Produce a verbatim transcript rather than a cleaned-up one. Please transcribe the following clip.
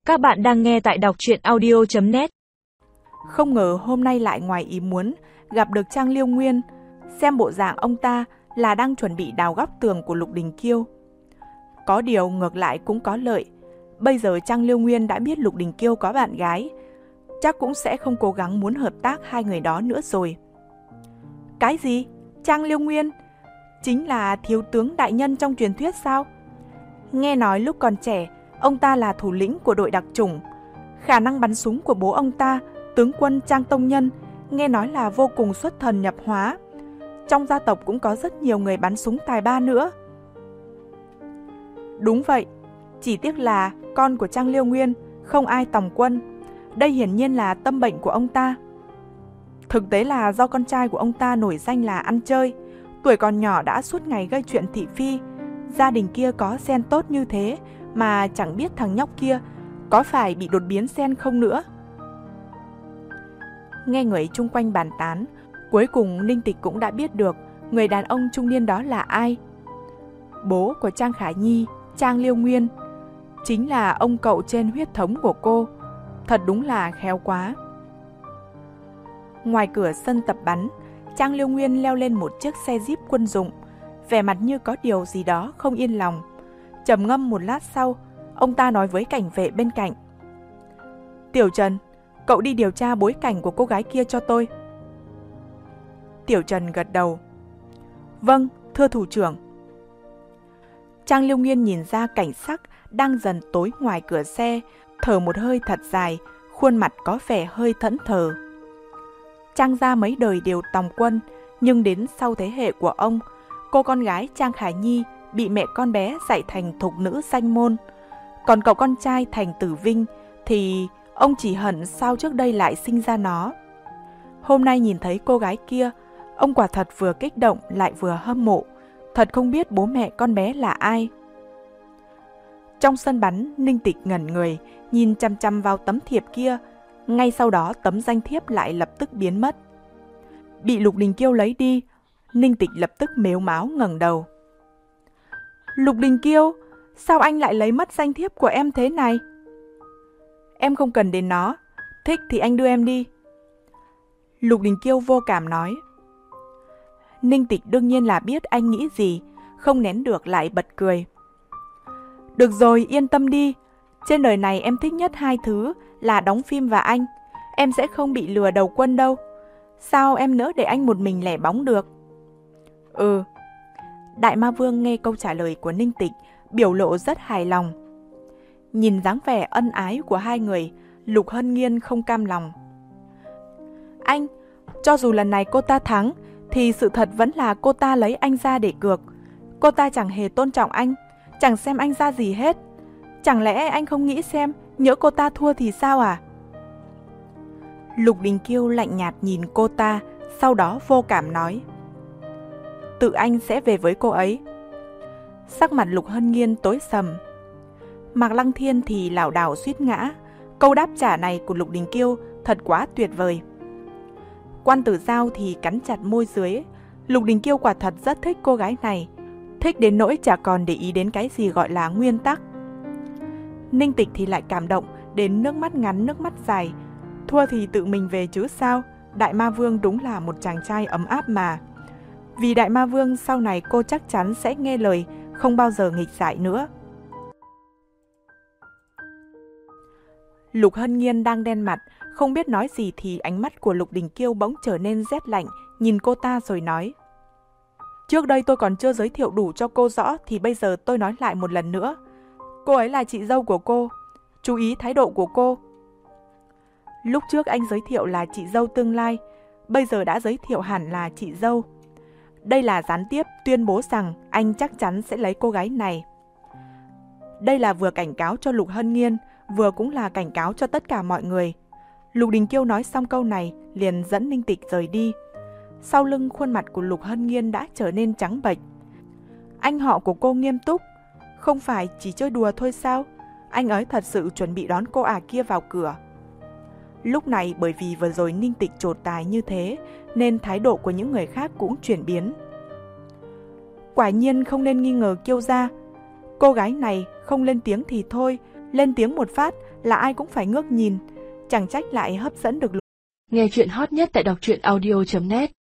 Các bạn đang nghe tại đọc truyện audio chấm net. Không ngờ hôm nay lại ngoài ý muốn gặp được Trang Liêu Nguyên. Xem bộ dạng ông ta là đang chuẩn bị đào góc tường của Lục Đình Kiêu. Có điều ngược lại cũng có lợi. Bây giờ Trang Liêu Nguyên đã biết Lục Đình Kiêu có bạn gái, chắc cũng sẽ không cố gắng muốn hợp tác hai người đó nữa rồi. Cái gì? Trang Liêu Nguyên? Chính là thiếu tướng đại nhân trong truyền thuyết sao? Nghe nói lúc còn trẻ, ông ta là thủ lĩnh của đội đặc chủng. Khả năng bắn súng của bố ông ta, tướng quân Trang Tông Nhân, nghe nói là vô cùng xuất thần nhập hóa. Trong gia tộc cũng có rất nhiều người bắn súng tài ba nữa. Đúng vậy, chỉ tiếc là con của Trang Liêu Nguyên không ai tòng quân. Đây hiển nhiên là tâm bệnh của ông ta. Thực tế là do con trai của ông ta nổi danh là ăn chơi, tuổi còn nhỏ đã suốt ngày gây chuyện thị phi. Gia đình kia có sen tốt như thế mà chẳng biết thằng nhóc kia có phải bị đột biến sen không nữa. Nghe người chung quanh bàn tán, cuối cùng Ninh Tịch cũng đã biết được người đàn ông trung niên đó là ai. Bố của Trang Khả Nhi, Trang Liêu Nguyên, chính là ông cậu trên huyết thống của cô. Thật đúng là khéo quá. Ngoài cửa sân tập bắn, Trang Liêu Nguyên leo lên một chiếc xe jeep quân dụng, vẻ mặt như có điều gì đó không yên lòng. Trầm ngâm một lát sau, ông ta nói với cảnh vệ bên cạnh: Tiểu Trần, cậu đi điều tra bối cảnh của cô gái kia cho tôi. Tiểu Trần gật đầu. Vâng, thưa thủ trưởng. Trang Liêu Nguyên nhìn ra cảnh sắc đang dần tối ngoài cửa xe, thở một hơi thật dài, khuôn mặt có vẻ hơi thẫn thờ. Trang gia mấy đời đều tòng quân, nhưng đến sau thế hệ của ông, cô con gái Trang Khả Nhi bị mẹ con bé dạy thành thục nữ danh môn. Còn cậu con trai Thành Tử Vinh thì ông chỉ hận sao trước đây lại sinh ra nó. Hôm nay nhìn thấy cô gái kia, ông quả thật vừa kích động lại vừa hâm mộ, thật không biết bố mẹ con bé là ai. Trong sân bắn, Ninh Tịch ngẩn người, nhìn chăm chăm vào tấm thiệp kia. Ngay sau đó tấm danh thiếp lại lập tức biến mất. Bị Lục Đình Kiêu lấy đi, Ninh Tịch lập tức mếu máo ngẩng đầu. Lục Đình Kiêu, sao anh lại lấy mất danh thiếp của em thế này? Em không cần đến nó, thích thì anh đưa em đi. Lục Đình Kiêu vô cảm nói. Ninh Tịch đương nhiên là biết anh nghĩ gì, không nén được lại bật cười. Được rồi, yên tâm đi. Trên đời này em thích nhất hai thứ là đóng phim và anh. Em sẽ không bị lừa đầu quân đâu. Sao em nỡ để anh một mình lẻ bóng được? Ừ. Đại Ma Vương nghe câu trả lời của Ninh Tịch, biểu lộ rất hài lòng. Nhìn dáng vẻ ân ái của hai người, Lục Hân Nghiên không cam lòng. Anh, cho dù lần này cô ta thắng, thì sự thật vẫn là cô ta lấy anh ra để cược. Cô ta chẳng hề tôn trọng anh, chẳng xem anh ra gì hết. Chẳng lẽ anh không nghĩ xem nhỡ cô ta thua thì sao à? Lục Đình Kiêu lạnh nhạt nhìn cô ta, sau đó vô cảm nói. Tự anh sẽ về với cô ấy. Sắc mặt Lục Hân Nghiên tối sầm. Mạc Lăng Thiên thì lảo đảo suýt ngã. Câu đáp trả này của Lục Đình Kiêu thật quá tuyệt vời. Quan Tử Giao thì cắn chặt môi dưới. Lục Đình Kiêu quả thật rất thích cô gái này, thích đến nỗi chả còn để ý đến cái gì gọi là nguyên tắc. Ninh Tịch thì lại cảm động đến nước mắt ngắn nước mắt dài. Thua thì tự mình về chứ sao. Đại Ma Vương đúng là một chàng trai ấm áp mà. Vì Đại Ma Vương sau này cô chắc chắn sẽ nghe lời, không bao giờ nghịch dại nữa. Lục Hân Nghiên đang đen mặt, không biết nói gì thì ánh mắt của Lục Đình Kiêu bỗng trở nên rét lạnh, nhìn cô ta rồi nói. Trước đây tôi còn chưa giới thiệu đủ cho cô rõ thì bây giờ tôi nói lại một lần nữa. Cô ấy là chị dâu của cô, chú ý thái độ của cô. Lúc trước anh giới thiệu là chị dâu tương lai, bây giờ đã giới thiệu hẳn là chị dâu. Đây là gián tiếp tuyên bố rằng anh chắc chắn sẽ lấy cô gái này. Đây là vừa cảnh cáo cho Lục Hân Nghiên, vừa cũng là cảnh cáo cho tất cả mọi người. Lục Đình Kiêu nói xong câu này, liền dẫn Ninh Tịch rời đi. Sau lưng khuôn mặt của Lục Hân Nghiên đã trở nên trắng bệch. Anh họ của cô nghiêm túc, không phải chỉ chơi đùa thôi sao? Anh ấy thật sự chuẩn bị đón cô ả kia vào cửa. Lúc này bởi vì vừa rồi Ninh Tịch trột tài như thế, nên thái độ của những người khác cũng chuyển biến. Quả nhiên không nên nghi ngờ Kiêu gia. Cô gái này không lên tiếng thì thôi, lên tiếng một phát là ai cũng phải ngước nhìn, chẳng trách lại hấp dẫn được. Nghe chuyện hot nhất tại đọc truyện audio chấm net.